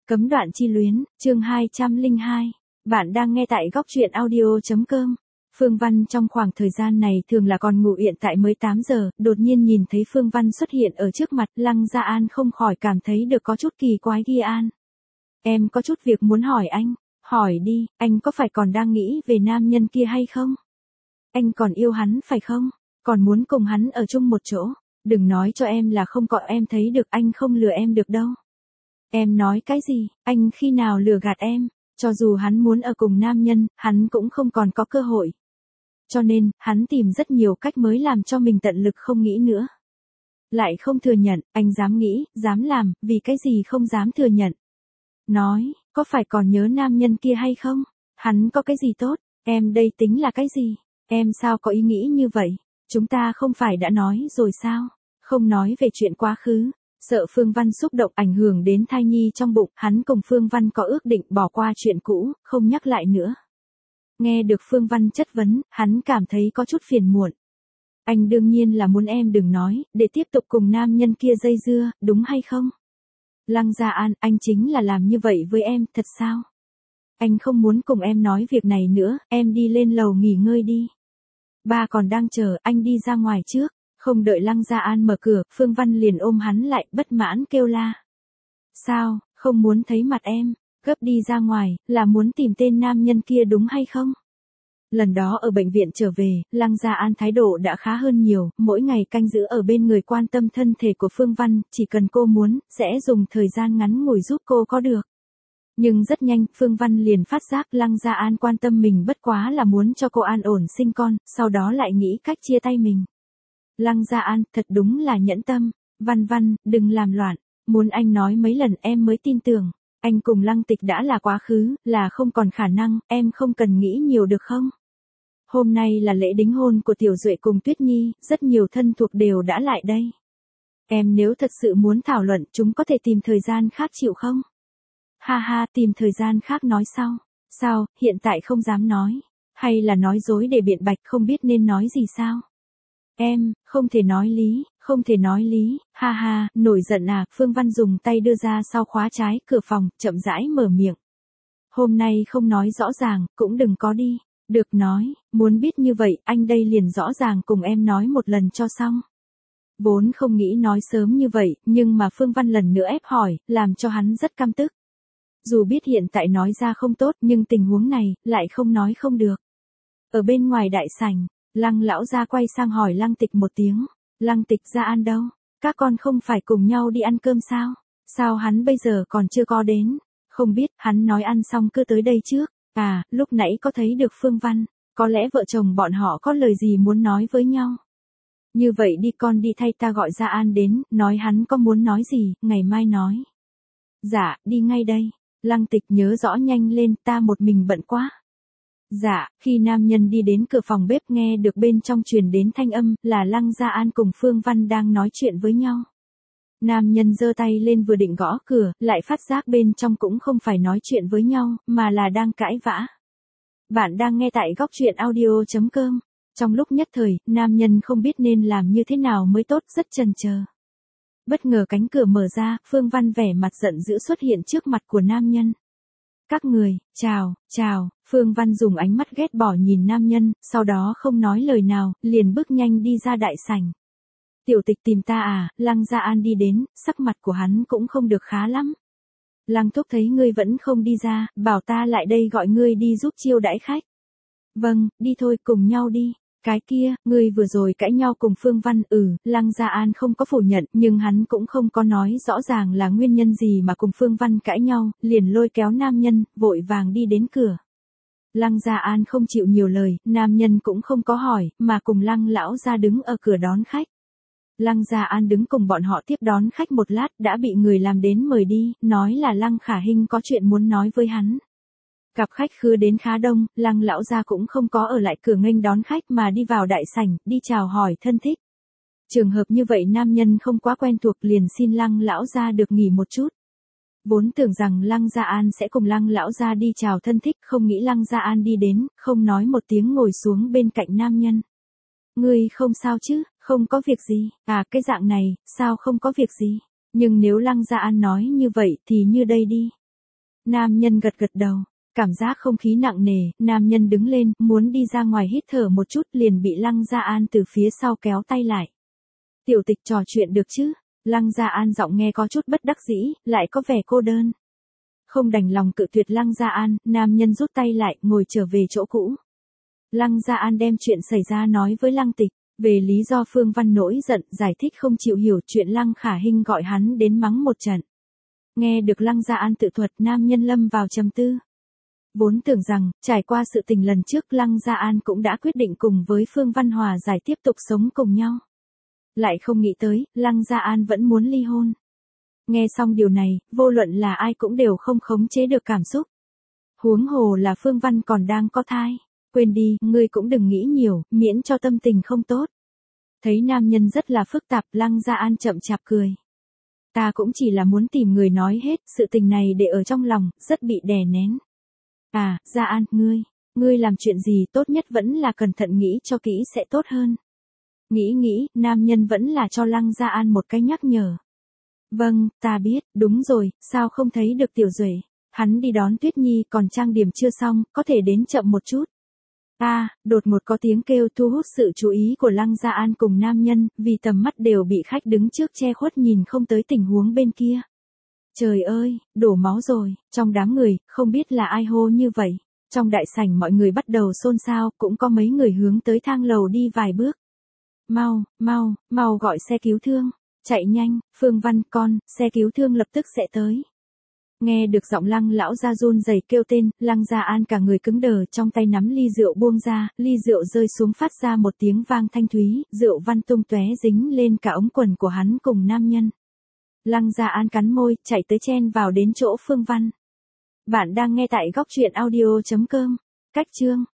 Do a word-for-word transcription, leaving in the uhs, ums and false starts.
Cấm đoạn chi luyến, chương hai trăm lẻ hai. Bạn đang nghe tại góc truyện audio chấm com. Phương Văn trong khoảng thời gian này thường là còn ngủ, hiện tại mới tám giờ, đột nhiên nhìn thấy Phương Văn xuất hiện ở trước mặt, Lăng Gia An không khỏi cảm thấy được có chút kỳ quái. Ghi An, em có chút việc muốn hỏi anh. Hỏi đi, anh có phải còn đang nghĩ về nam nhân kia hay không? Anh còn yêu hắn phải không? Còn muốn cùng hắn ở chung một chỗ? Đừng nói cho em là không có, em thấy được anh không lừa em được đâu. Em nói cái gì, anh khi nào lừa gạt em, cho dù hắn muốn ở cùng nam nhân, hắn cũng không còn có cơ hội. Cho nên, hắn tìm rất nhiều cách mới làm cho mình tận lực không nghĩ nữa. Lại không thừa nhận, anh dám nghĩ, dám làm, vì cái gì không dám thừa nhận. Nói, có phải còn nhớ nam nhân kia hay không? Hắn có cái gì tốt, em đây tính là cái gì? Em sao có ý nghĩ như vậy? Chúng ta không phải đã nói rồi sao? Không nói về chuyện quá khứ. Sợ Phương Văn xúc động ảnh hưởng đến thai nhi trong bụng, hắn cùng Phương Văn có ước định bỏ qua chuyện cũ, không nhắc lại nữa. Nghe được Phương Văn chất vấn, hắn cảm thấy có chút phiền muộn. Anh đương nhiên là muốn em đừng nói, để tiếp tục cùng nam nhân kia dây dưa, đúng hay không? Lăng Gia An, anh chính là làm như vậy với em, thật sao? Anh không muốn cùng em nói việc này nữa, em đi lên lầu nghỉ ngơi đi. Ba còn đang chờ, anh đi ra ngoài trước. Không đợi Lăng Gia An mở cửa, Phương Văn liền ôm hắn lại, bất mãn kêu la. Sao, không muốn thấy mặt em, gấp đi ra ngoài, là muốn tìm tên nam nhân kia đúng hay không? Lần đó ở bệnh viện trở về, Lăng Gia An thái độ đã khá hơn nhiều, mỗi ngày canh giữ ở bên người quan tâm thân thể của Phương Văn, chỉ cần cô muốn, sẽ dùng thời gian ngắn ngủi giúp cô có được. Nhưng rất nhanh, Phương Văn liền phát giác Lăng Gia An quan tâm mình bất quá là muốn cho cô an ổn sinh con, sau đó lại nghĩ cách chia tay mình. Lăng Gia An, thật đúng là nhẫn tâm. Văn Văn, đừng làm loạn. Muốn anh nói mấy lần em mới tin tưởng. Anh cùng Lăng Tịch đã là quá khứ, là không còn khả năng, em không cần nghĩ nhiều được không? Hôm nay là lễ đính hôn của Tiểu Duệ cùng Tuyết Nhi, rất nhiều thân thuộc đều đã lại đây. Em nếu thật sự muốn thảo luận, chúng có thể tìm thời gian khác chịu không? Ha ha, tìm thời gian khác nói sau. Sao, hiện tại không dám nói. Hay là nói dối để biện bạch không biết nên nói gì sao? Em, không thể nói lý, không thể nói lý, ha ha, nổi giận à, Phương Văn dùng tay đưa ra sau khóa trái cửa phòng, chậm rãi mở miệng. Hôm nay không nói rõ ràng, cũng đừng có đi, được nói, muốn biết như vậy, anh đây liền rõ ràng cùng em nói một lần cho xong. Vốn không nghĩ nói sớm như vậy, nhưng mà Phương Văn lần nữa ép hỏi, làm cho hắn rất căm tức. Dù biết hiện tại nói ra không tốt, nhưng tình huống này, lại không nói không được. Ở bên ngoài đại sảnh, Lăng lão gia quay sang hỏi Lăng Tịch một tiếng, Lăng Tịch Gia An đâu? Các con không phải cùng nhau đi ăn cơm sao? Sao hắn bây giờ còn chưa có đến? Không biết, hắn nói ăn xong cứ tới đây trước. À, lúc nãy có thấy được Phương Văn, có lẽ vợ chồng bọn họ có lời gì muốn nói với nhau. Như vậy đi, con đi thay ta gọi Gia An đến, nói hắn có muốn nói gì, ngày mai nói. Dạ, đi ngay đây. Lăng Tịch nhớ rõ nhanh lên, ta một mình bận quá. Dạ, khi nam nhân đi đến cửa phòng bếp nghe được bên trong truyền đến thanh âm là Lăng Gia An cùng Phương Văn đang nói chuyện với nhau. Nam nhân giơ tay lên vừa định gõ cửa, lại phát giác bên trong cũng không phải nói chuyện với nhau, mà là đang cãi vã. Bạn đang nghe tại góc truyện audio chấm com. Trong lúc nhất thời, nam nhân không biết nên làm như thế nào mới tốt, rất chần chờ. Bất ngờ cánh cửa mở ra, Phương Văn vẻ mặt giận dữ xuất hiện trước mặt của nam nhân. Các người, chào, chào, Phương Văn dùng ánh mắt ghét bỏ nhìn nam nhân, sau đó không nói lời nào, liền bước nhanh đi ra đại sảnh. Tiểu Tịch tìm ta à? Lăng Gia An đi đến, sắc mặt của hắn cũng không được khá lắm. Lăng thúc thấy ngươi vẫn không đi ra, bảo ta lại đây gọi ngươi đi giúp chiêu đãi khách. Vâng, đi thôi, cùng nhau đi. Cái kia, ngươi vừa rồi cãi nhau cùng Phương Văn, ừ, Lăng Gia An không có phủ nhận, nhưng hắn cũng không có nói rõ ràng là nguyên nhân gì mà cùng Phương Văn cãi nhau, liền lôi kéo nam nhân, vội vàng đi đến cửa. Lăng Gia An không chịu nhiều lời, nam nhân cũng không có hỏi, mà cùng Lăng lão gia đứng ở cửa đón khách. Lăng Gia An đứng cùng bọn họ tiếp đón khách một lát, đã bị người làm đến mời đi, nói là Lăng Khả Hinh có chuyện muốn nói với hắn. Cặp khách khứa đến khá đông, Lăng lão gia cũng không có ở lại cửa nghênh đón khách mà đi vào đại sảnh, đi chào hỏi thân thích. Trường hợp như vậy nam nhân không quá quen thuộc liền xin Lăng lão gia được nghỉ một chút. Vốn tưởng rằng Lăng Gia An sẽ cùng Lăng lão gia đi chào thân thích, không nghĩ Lăng Gia An đi đến, không nói một tiếng ngồi xuống bên cạnh nam nhân. Ngươi không sao chứ, không có việc gì, à cái dạng này, sao không có việc gì, nhưng nếu Lăng Gia An nói như vậy thì như đây đi. Nam nhân gật gật đầu. Cảm giác không khí nặng nề, nam nhân đứng lên, muốn đi ra ngoài hít thở một chút liền bị Lăng Gia An từ phía sau kéo tay lại. Tiểu tịch trò chuyện được chứ? Lăng Gia An giọng nghe có chút bất đắc dĩ, lại có vẻ cô đơn. Không đành lòng cự tuyệt Lăng Gia An, nam nhân rút tay lại, ngồi trở về chỗ cũ. Lăng Gia An đem chuyện xảy ra nói với Lăng Tịch, về lý do Phương Văn nổi giận, giải thích không chịu hiểu chuyện Lăng Khả Hinh gọi hắn đến mắng một trận. Nghe được Lăng Gia An tự thuật, nam nhân lâm vào trầm tư. Vốn tưởng rằng, trải qua sự tình lần trước Lăng Gia An cũng đã quyết định cùng với Phương Văn hòa giải tiếp tục sống cùng nhau. Lại không nghĩ tới, Lăng Gia An vẫn muốn ly hôn. Nghe xong điều này, vô luận là ai cũng đều không khống chế được cảm xúc. Huống hồ là Phương Văn còn đang có thai. Quên đi, ngươi cũng đừng nghĩ nhiều, miễn cho tâm tình không tốt. Thấy nam nhân rất là phức tạp, Lăng Gia An chậm chạp cười. Ta cũng chỉ là muốn tìm người nói hết, sự tình này để ở trong lòng, rất bị đè nén. À, Gia An, ngươi, ngươi làm chuyện gì tốt nhất vẫn là cẩn thận nghĩ cho kỹ sẽ tốt hơn. Nghĩ nghĩ, nam nhân vẫn là cho Lăng Gia An một cái nhắc nhở. Vâng, ta biết, đúng rồi, sao không thấy được Tiểu Duệ? Hắn đi đón Tuyết Nhi còn trang điểm chưa xong, có thể đến chậm một chút. À, đột ngột có tiếng kêu thu hút sự chú ý của Lăng Gia An cùng nam nhân, vì tầm mắt đều bị khách đứng trước che khuất nhìn không tới tình huống bên kia. Trời ơi, đổ máu rồi, trong đám người, không biết là ai hô như vậy. Trong đại sảnh mọi người bắt đầu xôn xao, cũng có mấy người hướng tới thang lầu đi vài bước. Mau, mau, mau gọi xe cứu thương. Chạy nhanh, Phương Văn con, xe cứu thương lập tức sẽ tới. Nghe được giọng Lăng lão gia run rẩy kêu tên, Lăng Gia An cả người cứng đờ, trong tay nắm ly rượu buông ra, ly rượu rơi xuống phát ra một tiếng vang thanh thúy, rượu văn tung tóe dính lên cả ống quần của hắn cùng nam nhân. Lăng Gia An cắn môi, chạy tới chen vào đến chỗ Phương Văn. Bạn đang nghe tại góc truyện audio chấm com. Cách chương